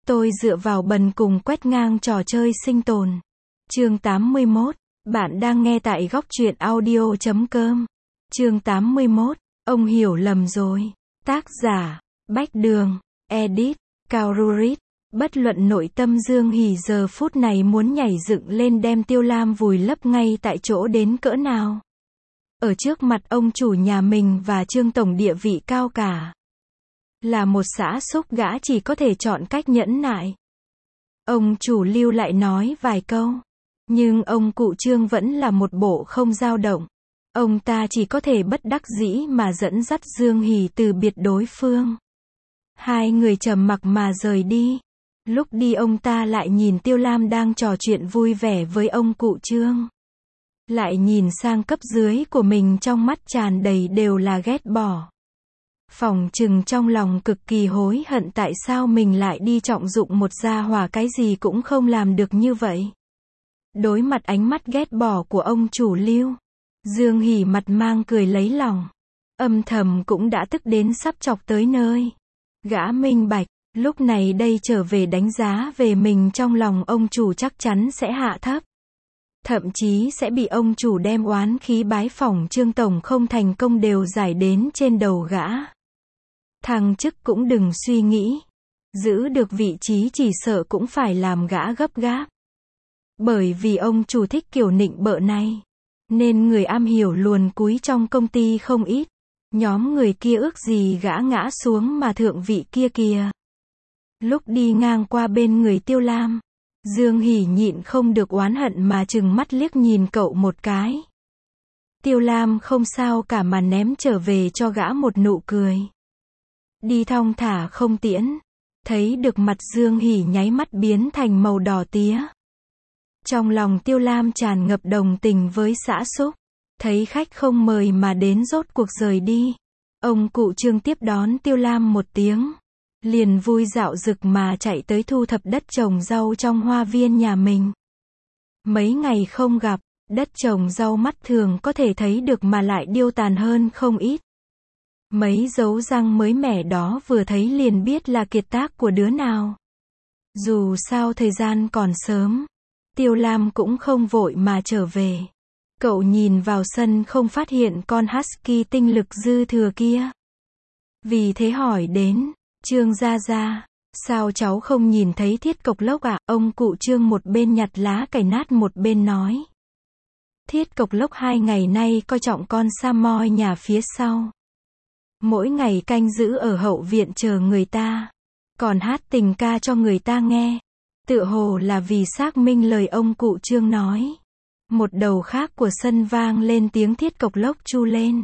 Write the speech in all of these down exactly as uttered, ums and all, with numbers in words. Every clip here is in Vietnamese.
Tôi dựa vào bần cùng quét ngang trò chơi sinh tồn. Chương tám mươi mốt. Bạn đang nghe tại góc truyện audio chấm com. Chương tám mươi mốt. Ông hiểu lầm rồi. Tác giả: Bách Đường. Edit: Cao Rurit. Bất luận nội tâm Dương Hỷ giờ phút này muốn nhảy dựng lên đem Tiêu Lam vùi lấp ngay tại chỗ đến cỡ nào. Ở trước mặt ông chủ nhà mình và Trương tổng địa vị cao cả. Là một xã xúc gã chỉ có thể chọn cách nhẫn nại. Ông chủ Lưu lại nói vài câu. Nhưng ông cụ Trương vẫn là một bộ không dao động. Ông ta chỉ có thể bất đắc dĩ mà dẫn dắt Dương Hỷ từ biệt đối phương. Hai người trầm mặc mà rời đi. Lúc đi ông ta lại nhìn Tiêu Lam đang trò chuyện vui vẻ với ông cụ Trương. Lại nhìn sang cấp dưới của mình, trong mắt tràn đầy đều là ghét bỏ. Phỏng chừng trong lòng cực kỳ hối hận tại sao mình lại đi trọng dụng một gia hỏa cái gì cũng không làm được như vậy. Đối mặt ánh mắt ghét bỏ của ông chủ Lưu, Dương Hỷ mặt mang cười lấy lòng. Âm thầm cũng đã tức đến sắp chọc tới nơi. Gã minh bạch, lúc này đây trở về đánh giá về mình trong lòng ông chủ chắc chắn sẽ hạ thấp. Thậm chí sẽ bị ông chủ đem oán khí bái phỏng Trương tổng không thành công đều giải đến trên đầu gã. Thăng chức cũng đừng suy nghĩ. Giữ được vị trí chỉ sợ cũng phải làm gã gấp gáp. Bởi vì ông chủ thích kiểu nịnh bợ này. Nên người am hiểu luồn cúi trong công ty không ít. Nhóm người kia ước gì gã ngã xuống mà thượng vị kia kìa. Lúc đi ngang qua bên người Tiêu Lam, Dương Hỷ nhịn không được oán hận mà trừng mắt liếc nhìn cậu một cái. Tiêu Lam không sao cả mà ném trở về cho gã một nụ cười. Đi thong thả không tiễn. Thấy được mặt Dương Hỷ nháy mắt biến thành màu đỏ tía. Trong lòng Tiêu Lam tràn ngập đồng tình với xã xúc. Thấy khách không mời mà đến rốt cuộc rời đi. Ông cụ Trương tiếp đón Tiêu Lam một tiếng. Liền vui dạo dực mà chạy tới thu thập đất trồng rau trong hoa viên nhà mình. Mấy ngày không gặp, đất trồng rau mắt thường có thể thấy được mà lại điêu tàn hơn không ít. Mấy dấu răng mới mẻ đó vừa thấy liền biết là kiệt tác của đứa nào. Dù sao thời gian còn sớm, Tiêu Lam cũng không vội mà trở về. Cậu nhìn vào sân không phát hiện con husky tinh lực dư thừa kia. Vì thế hỏi đến, Trương gia gia, sao cháu không nhìn thấy Thiết Cộc Lốc à? Ông cụ Trương một bên nhặt lá cải nát một bên nói. Thiết Cộc Lốc hai ngày nay coi trọng con Samoy nhà phía sau. Mỗi ngày canh giữ ở hậu viện chờ người ta. Còn hát tình ca cho người ta nghe. Tựa hồ là vì xác minh lời ông cụ Trương nói. Một đầu khác của sân vang lên tiếng Thiết Cộc Lốc chu lên.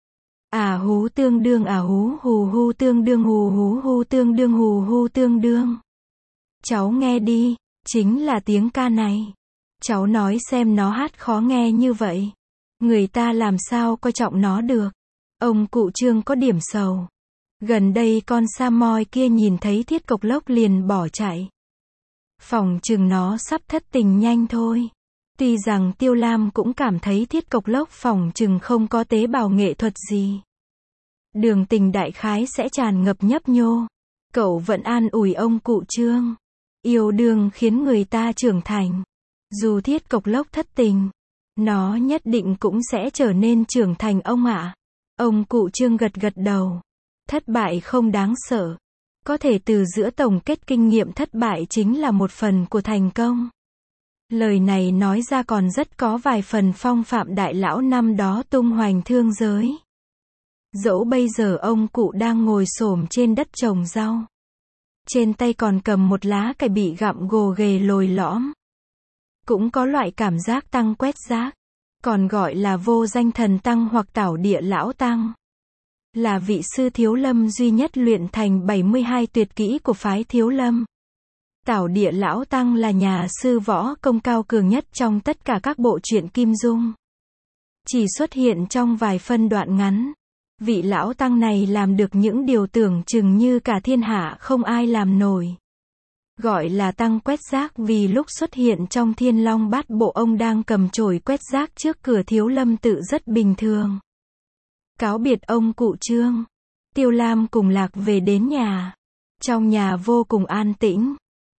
À hú tương đương à hú hù hù tương đương hù hú hù tương đương hù hù tương đương. Cháu nghe đi, chính là tiếng ca này. Cháu nói xem nó hát khó nghe như vậy. Người ta làm sao coi trọng nó được. Ông cụ Trương có điểm sầu. Gần đây con Samoy kia nhìn thấy Thiết Cộc Lốc liền bỏ chạy. Phỏng chừng nó sắp thất tình nhanh thôi. Tuy rằng Tiêu Lam cũng cảm thấy Thiết Cộc Lốc phỏng chừng không có tế bào nghệ thuật gì. Đường tình đại khái sẽ tràn ngập nhấp nhô. Cậu vẫn an ủi ông cụ Trương. Yêu đương khiến người ta trưởng thành. Dù Thiết Cộc Lốc thất tình, nó nhất định cũng sẽ trở nên trưởng thành ông ạ. Ông cụ Trương gật gật đầu. Thất bại không đáng sợ. Có thể từ giữa tổng kết kinh nghiệm thất bại chính là một phần của thành công. Lời này nói ra còn rất có vài phần phong phạm đại lão năm đó tung hoành thương giới. Dẫu bây giờ ông cụ đang ngồi xổm trên đất trồng rau. Trên tay còn cầm một lá cải bị gặm gồ ghề lồi lõm. Cũng có loại cảm giác tăng quét rác. Còn gọi là vô danh thần tăng hoặc tảo địa lão tăng. Là vị sư Thiếu Lâm duy nhất luyện thành bảy mươi hai tuyệt kỹ của phái Thiếu Lâm. Tảo địa lão tăng là nhà sư võ công cao cường nhất trong tất cả các bộ truyện Kim Dung. Chỉ xuất hiện trong vài phân đoạn ngắn. Vị lão tăng này làm được những điều tưởng chừng như cả thiên hạ không ai làm nổi. Gọi là tăng quét rác vì lúc xuất hiện trong Thiên Long Bát Bộ ông đang cầm chổi quét rác trước cửa Thiếu Lâm tự rất bình thường. Cáo biệt ông cụ Trương, Tiêu Lam cùng Lạc về đến nhà. Trong nhà vô cùng an tĩnh.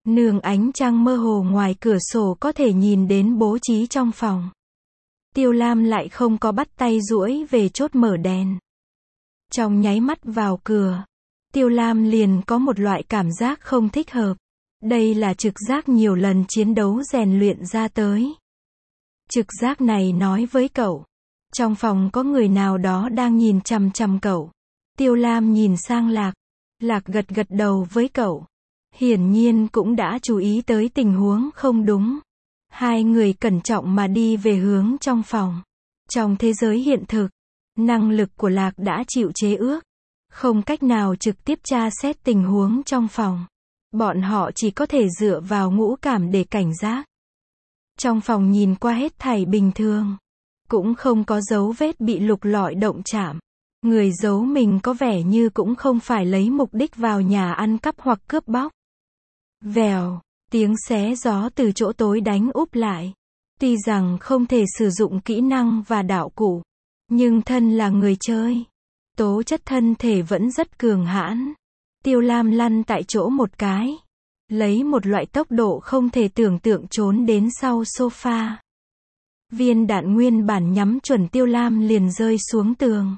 Nương ánh trăng mơ hồ ngoài cửa sổ có thể nhìn đến bố trí trong phòng. Tiêu Lam lại không có bắt tay duỗi về chốt mở đèn. Trong nháy mắt vào cửa, Tiêu Lam liền có một loại cảm giác không thích hợp. Đây là trực giác nhiều lần chiến đấu rèn luyện ra tới. Trực giác này nói với cậu, trong phòng có người nào đó đang nhìn chằm chằm cậu. Tiêu Lam nhìn sang Lạc. Lạc gật gật đầu với cậu. Hiển nhiên cũng đã chú ý tới tình huống không đúng. Hai người cẩn trọng mà đi về hướng trong phòng. Trong thế giới hiện thực, năng lực của Lạc đã chịu chế ước. Không cách nào trực tiếp tra xét tình huống trong phòng. Bọn họ chỉ có thể dựa vào ngũ cảm để cảnh giác. Trong phòng nhìn qua hết thảy bình thường. Cũng không có dấu vết bị lục lọi động chạm. Người giấu mình có vẻ như cũng không phải lấy mục đích vào nhà ăn cắp hoặc cướp bóc. Vèo, tiếng xé gió từ chỗ tối đánh úp lại. Tuy rằng không thể sử dụng kỹ năng và đạo cụ, nhưng thân là người chơi, tố chất thân thể vẫn rất cường hãn. Tiêu Lam lăn tại chỗ một cái, lấy một loại tốc độ không thể tưởng tượng trốn đến sau sofa. Viên đạn nguyên bản nhắm chuẩn Tiêu Lam liền rơi xuống tường.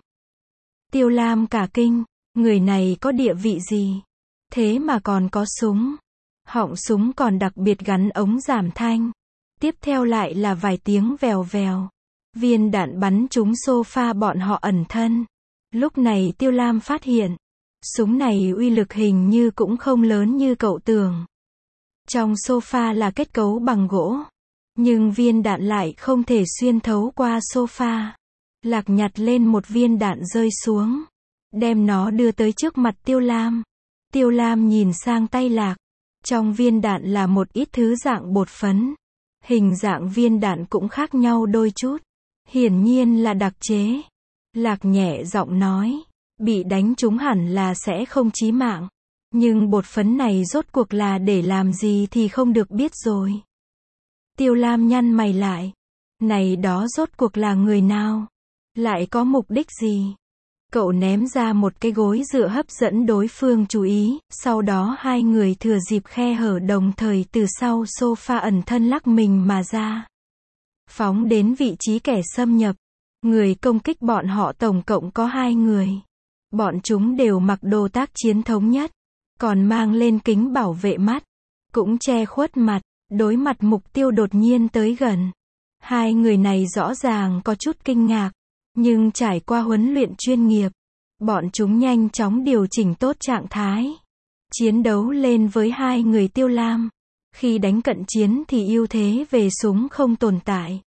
Tiêu Lam cả kinh, người này có địa vị gì? Thế mà còn có súng. Họng súng còn đặc biệt gắn ống giảm thanh. Tiếp theo lại là vài tiếng vèo vèo. Viên đạn bắn trúng sofa bọn họ ẩn thân. Lúc này Tiêu Lam phát hiện, súng này uy lực hình như cũng không lớn như cậu tưởng. Trong sofa là kết cấu bằng gỗ, nhưng viên đạn lại không thể xuyên thấu qua sofa. Lạc nhặt lên một viên đạn rơi xuống, đem nó đưa tới trước mặt Tiêu Lam. Tiêu Lam nhìn sang tay Lạc. Trong viên đạn là một ít thứ dạng bột phấn. Hình dạng viên đạn cũng khác nhau đôi chút. Hiển nhiên là đặc chế. Lạc nhẹ giọng nói, bị đánh trúng hẳn là sẽ không chí mạng. Nhưng bột phấn này rốt cuộc là để làm gì thì không được biết rồi. Tiêu Lam nhăn mày lại. Này đó rốt cuộc là người nào? Lại có mục đích gì? Cậu ném ra một cái gối dựa hấp dẫn đối phương chú ý, sau đó hai người thừa dịp khe hở đồng thời từ sau sofa ẩn thân lắc mình mà ra. Phóng đến vị trí kẻ xâm nhập. Người công kích bọn họ tổng cộng có hai người. Bọn chúng đều mặc đồ tác chiến thống nhất, còn mang lên kính bảo vệ mắt, cũng che khuất mặt, đối mặt mục tiêu đột nhiên tới gần. Hai người này rõ ràng có chút kinh ngạc, nhưng trải qua huấn luyện chuyên nghiệp, bọn chúng nhanh chóng điều chỉnh tốt trạng thái. Chiến đấu lên với hai người Tiêu Lam. Khi đánh cận chiến thì ưu thế về súng không tồn tại.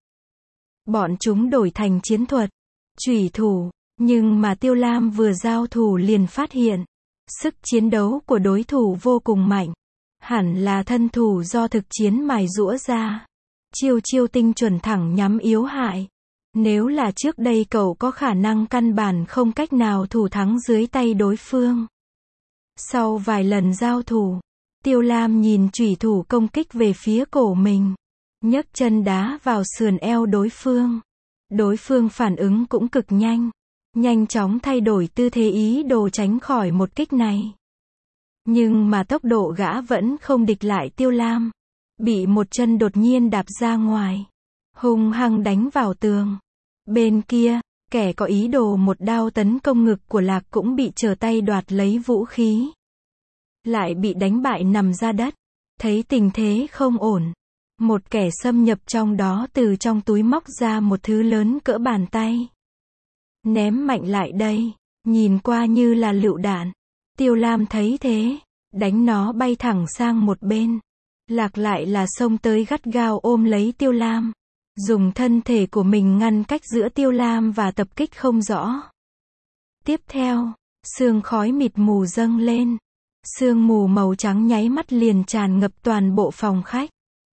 Bọn chúng đổi thành chiến thuật, chủy thủ, nhưng mà Tiêu Lam vừa giao thủ liền phát hiện, sức chiến đấu của đối thủ vô cùng mạnh. Hẳn là thân thủ do thực chiến mài giũa ra. Chiêu chiêu tinh chuẩn thẳng nhắm yếu hại. Nếu là trước đây cậu có khả năng căn bản không cách nào thủ thắng dưới tay đối phương. Sau vài lần giao thủ, Tiêu Lam nhìn chủy thủ công kích về phía cổ mình, nhấc chân đá vào sườn eo đối phương. Đối phương phản ứng cũng cực nhanh, nhanh chóng thay đổi tư thế ý đồ tránh khỏi một kích này. Nhưng mà tốc độ gã vẫn không địch lại Tiêu Lam, bị một chân đột nhiên đạp ra ngoài, hung hăng đánh vào tường. Bên kia, kẻ có ý đồ một đao tấn công ngực của Lạc cũng bị trở tay đoạt lấy vũ khí. Lại bị đánh bại nằm ra đất. Thấy tình thế không ổn, một kẻ xâm nhập trong đó từ trong túi móc ra một thứ lớn cỡ bàn tay. Ném mạnh lại đây, nhìn qua như là lựu đạn. Tiêu Lam thấy thế, đánh nó bay thẳng sang một bên. Lạc lại là xông tới gắt gao ôm lấy Tiêu Lam, dùng thân thể của mình ngăn cách giữa Tiêu Lam và tập kích không rõ. Tiếp theo, sương khói mịt mù dâng lên. Sương mù màu trắng nháy mắt liền tràn ngập toàn bộ phòng khách,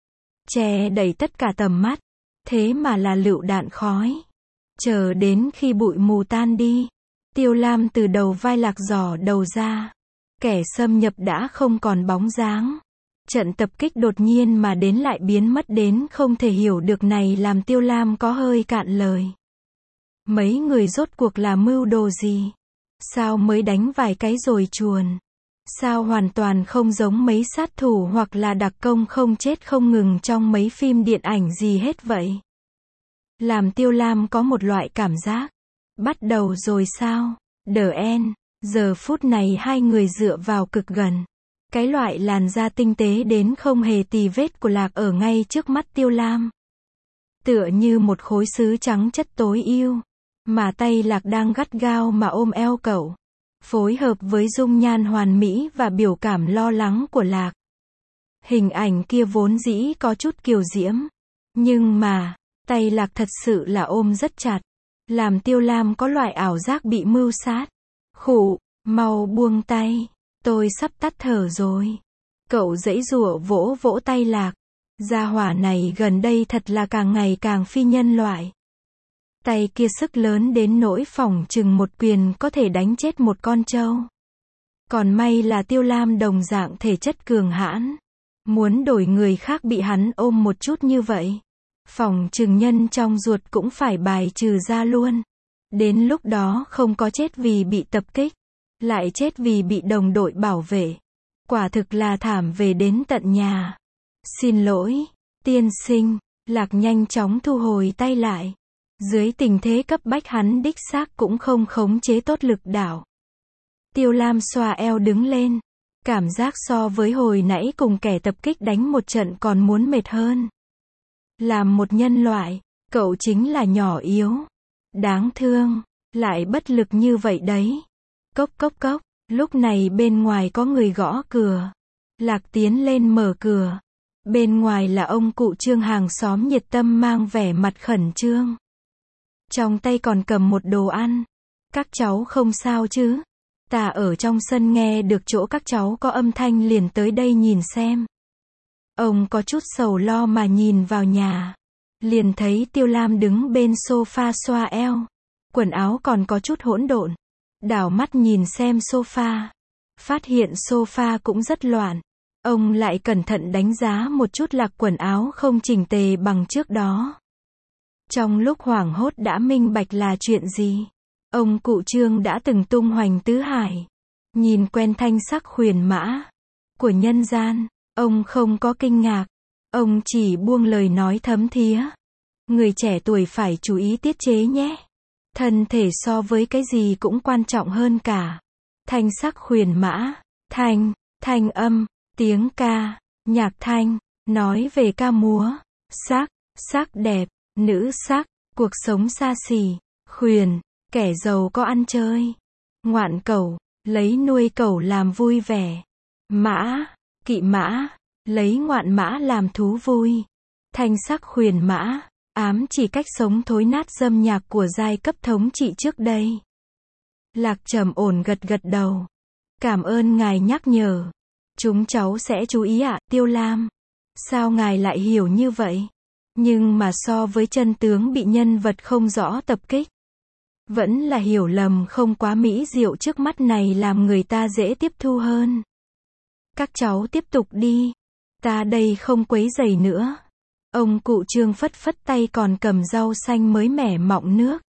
che đậy tất cả tầm mắt. Thế mà là lựu đạn khói. Chờ đến khi bụi mù tan đi, Tiêu Lam từ đầu vai Lạc giỏ đầu ra. Kẻ xâm nhập đã không còn bóng dáng. Trận tập kích đột nhiên mà đến lại biến mất đến không thể hiểu được này làm Tiêu Lam có hơi cạn lời. Mấy người rốt cuộc là mưu đồ gì? Sao mới đánh vài cái rồi chuồn? Sao hoàn toàn không giống mấy sát thủ hoặc là đặc công không chết không ngừng trong mấy phim điện ảnh gì hết vậy? Làm Tiêu Lam có một loại cảm giác. Bắt đầu rồi sao? The End. Giờ phút này hai người dựa vào cực gần. Cái loại làn da tinh tế đến không hề tì vết của Lạc ở ngay trước mắt Tiêu Lam. Tựa như một khối sứ trắng chất tối ưu. Mà tay Lạc đang gắt gao mà ôm eo cậu. Phối hợp với dung nhan hoàn mỹ và biểu cảm lo lắng của Lạc. Hình ảnh kia vốn dĩ có chút kiều diễm. Nhưng mà, tay Lạc thật sự là ôm rất chặt. Làm Tiêu Lam có loại ảo giác bị mưu sát. Khụ, mau buông tay. Tôi sắp tắt thở rồi. Cậu giãy giụa vỗ vỗ tay Lạc. Gia hỏa này gần đây thật là càng ngày càng phi nhân loại. Tay kia sức lớn đến nỗi phỏng chừng một quyền có thể đánh chết một con trâu. Còn may là Tiêu Lam đồng dạng thể chất cường hãn. Muốn đổi người khác bị hắn ôm một chút như vậy. Phỏng chừng nhân trong ruột cũng phải bài trừ ra luôn. Đến lúc đó không có chết vì bị tập kích. Lại chết vì bị đồng đội bảo vệ. Quả thực là thảm về đến tận nhà. Xin lỗi, tiên sinh. Lạc nhanh chóng thu hồi tay lại. Dưới tình thế cấp bách hắn đích xác cũng không khống chế tốt lực đảo. Tiêu Lam xoa eo đứng lên. Cảm giác so với hồi nãy cùng kẻ tập kích đánh một trận còn muốn mệt hơn. Làm một nhân loại, cậu chính là nhỏ yếu. Đáng thương, lại bất lực như vậy đấy. Cốc cốc cốc, lúc này bên ngoài có người gõ cửa. Lạc tiến lên mở cửa. Bên ngoài là ông cụ Trương hàng xóm nhiệt tâm mang vẻ mặt khẩn trương. Trong tay còn cầm một đồ ăn. Các cháu không sao chứ? Ta ở trong sân nghe được chỗ các cháu có âm thanh liền tới đây nhìn xem. Ông có chút sầu lo mà nhìn vào nhà. Liền thấy Tiêu Lam đứng bên sofa xoa eo. Quần áo còn có chút hỗn độn. Đảo mắt nhìn xem sofa. Phát hiện sofa cũng rất loạn. Ông lại cẩn thận đánh giá một chút Lạc quần áo không chỉnh tề bằng trước đó. Trong lúc hoảng hốt đã minh bạch là chuyện gì. Ông cụ Trương đã từng tung hoành tứ hải. Nhìn quen thanh sắc huyền mã của nhân gian. Ông không có kinh ngạc. Ông chỉ buông lời nói thấm thía. Người trẻ tuổi phải chú ý tiết chế nhé. Thân thể so với cái gì cũng quan trọng hơn cả. Thanh sắc huyền mã, thanh, thanh âm, tiếng ca, nhạc thanh, nói về ca múa, sắc, sắc đẹp, nữ sắc, cuộc sống xa xỉ, khuyền, kẻ giàu có ăn chơi. Ngoạn cẩu, lấy nuôi cẩu làm vui vẻ. Mã, kỵ mã, lấy ngoạn mã làm thú vui. Thanh sắc huyền mã, ám chỉ cách sống thối nát dâm nhạc của giai cấp thống trị trước đây. Lạc trầm ổn gật gật đầu. Cảm ơn ngài nhắc nhở. Chúng cháu sẽ chú ý ạ, Tiêu Lam. Sao ngài lại hiểu như vậy? Nhưng mà so với chân tướng bị nhân vật không rõ tập kích. Vẫn là hiểu lầm không quá mỹ diệu trước mắt này làm người ta dễ tiếp thu hơn. Các cháu tiếp tục đi. Ta đây không quấy rầy nữa. Ông cụ Trương phất phất tay còn cầm rau xanh mới mẻ mọng nước.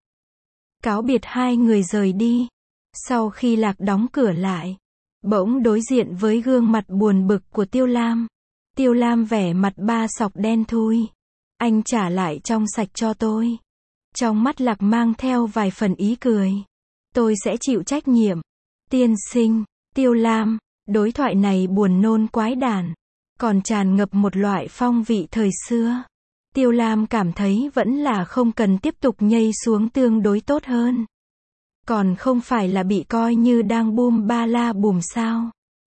Cáo biệt hai người rời đi. Sau khi Lạc đóng cửa lại, bỗng đối diện với gương mặt buồn bực của Tiêu Lam. Tiêu Lam vẻ mặt ba sọc đen thui. Anh trả lại trong sạch cho tôi. Trong mắt Lạc mang theo vài phần ý cười. Tôi sẽ chịu trách nhiệm. Tiên sinh, Tiêu Lam, đối thoại này buồn nôn quái đản. Còn tràn ngập một loại phong vị thời xưa. Tiêu Lam cảm thấy vẫn là không cần tiếp tục nhây xuống tương đối tốt hơn. Còn không phải là bị coi như đang bum ba la bùm sao.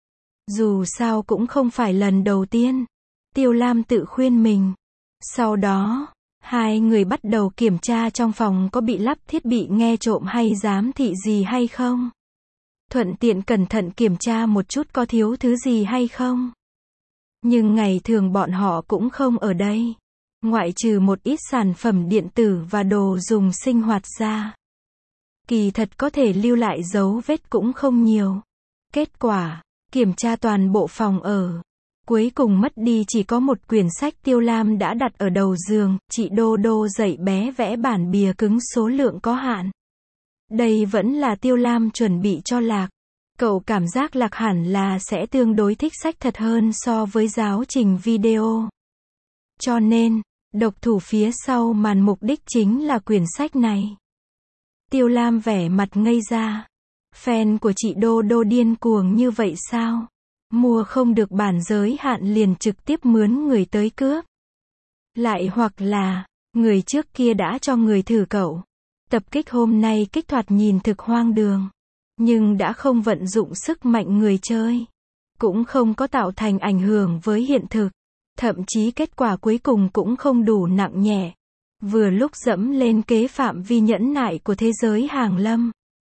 Dù sao cũng không phải lần đầu tiên. Tiêu Lam tự khuyên mình. Sau đó, hai người bắt đầu kiểm tra trong phòng có bị lắp thiết bị nghe trộm hay giám thị gì hay không. Thuận tiện cẩn thận kiểm tra một chút có thiếu thứ gì hay không. Nhưng ngày thường bọn họ cũng không ở đây. Ngoại trừ một ít sản phẩm điện tử và đồ dùng sinh hoạt ra. Kỳ thật có thể lưu lại dấu vết cũng không nhiều. Kết quả, kiểm tra toàn bộ phòng ở. Cuối cùng mất đi chỉ có một quyển sách Tiêu Lam đã đặt ở đầu giường, chị Đô Đô dạy bé vẽ bản bìa cứng số lượng có hạn. Đây vẫn là Tiêu Lam chuẩn bị cho Lạc. Cậu cảm giác Lạc hẳn là sẽ tương đối thích sách thật hơn so với giáo trình video. Cho nên, độc thủ phía sau màn mục đích chính là quyển sách này. Tiêu Lam vẻ mặt ngây ra. Fan của chị Đô Đô điên cuồng như vậy sao? Mua không được bản giới hạn liền trực tiếp mướn người tới cướp. Lại hoặc là, người trước kia đã cho người thử cậu. Tập kích hôm nay kích thoạt nhìn thực hoang đường. Nhưng đã không vận dụng sức mạnh người chơi. Cũng không có tạo thành ảnh hưởng với hiện thực. Thậm chí kết quả cuối cùng cũng không đủ nặng nhẹ. Vừa lúc dẫm lên kế phạm vi nhẫn nại của thế giới hàng lâm.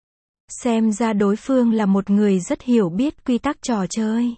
Xem ra đối phương là một người rất hiểu biết quy tắc trò chơi.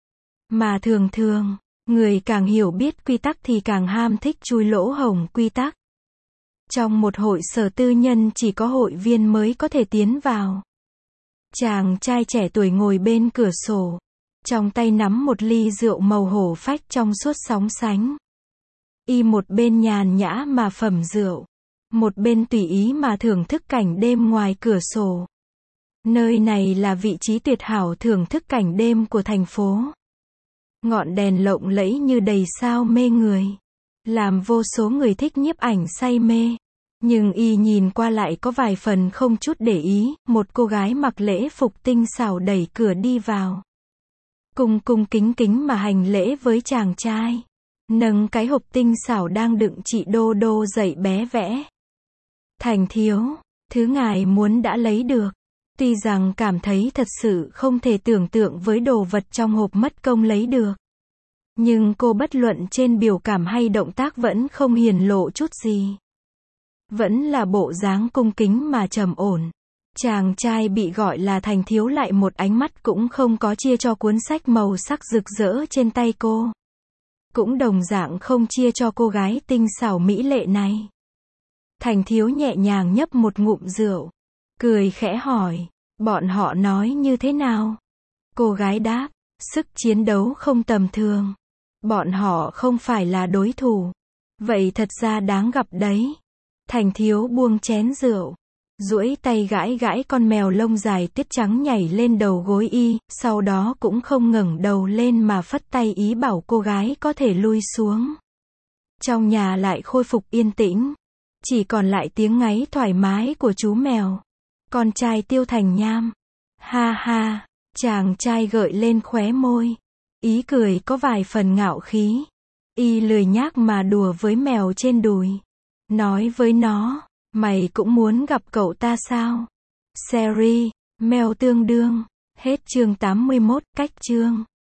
Mà thường thường, người càng hiểu biết quy tắc thì càng ham thích chui lỗ hổng quy tắc. Trong một hội sở tư nhân chỉ có hội viên mới có thể tiến vào. Chàng trai trẻ tuổi ngồi bên cửa sổ. Trong tay nắm một ly rượu màu hổ phách trong suốt sóng sánh. Y một bên nhàn nhã mà phẩm rượu. Một bên tùy ý mà thưởng thức cảnh đêm ngoài cửa sổ. Nơi này là vị trí tuyệt hảo thưởng thức cảnh đêm của thành phố. Ngọn đèn lộng lẫy như đầy sao mê người. Làm vô số người thích nhiếp ảnh say mê. Nhưng y nhìn qua lại có vài phần không chút để ý, một cô gái mặc lễ phục tinh xảo đẩy cửa đi vào. Cung cung kính kính mà hành lễ với chàng trai. Nâng cái hộp tinh xảo đang đựng chị Đô Đô dậy bé vẽ. Thành thiếu, thứ ngài muốn đã lấy được. Tuy rằng cảm thấy thật sự không thể tưởng tượng với đồ vật trong hộp mất công lấy được. Nhưng cô bất luận trên biểu cảm hay động tác vẫn không hiển lộ chút gì. Vẫn là bộ dáng cung kính mà trầm ổn. Chàng trai bị gọi là Thành thiếu lại một ánh mắt cũng không có chia cho cuốn sách màu sắc rực rỡ trên tay cô. Cũng đồng dạng không chia cho cô gái tinh xảo mỹ lệ này. Thành thiếu nhẹ nhàng nhấp một ngụm rượu. Cười khẽ hỏi, bọn họ nói như thế nào? Cô gái đáp, sức chiến đấu không tầm thường. Bọn họ không phải là đối thủ. Vậy thật ra đáng gặp đấy. Thành thiếu buông chén rượu. Duỗi tay gãi gãi con mèo lông dài tiết trắng nhảy lên đầu gối y, sau đó cũng không ngẩng đầu lên mà phất tay ý bảo cô gái có thể lui xuống. Trong nhà lại khôi phục yên tĩnh. Chỉ còn lại tiếng ngáy thoải mái của chú mèo. Con trai Tiêu Thành Nham. Ha ha, chàng trai gợi lên khóe môi. Ý cười có vài phần ngạo khí. Y lười nhác mà đùa với mèo trên đùi. Nói với nó, mày cũng muốn gặp cậu ta sao? Series, mèo tương đương. Hết chương tám mươi mốt, cách chương.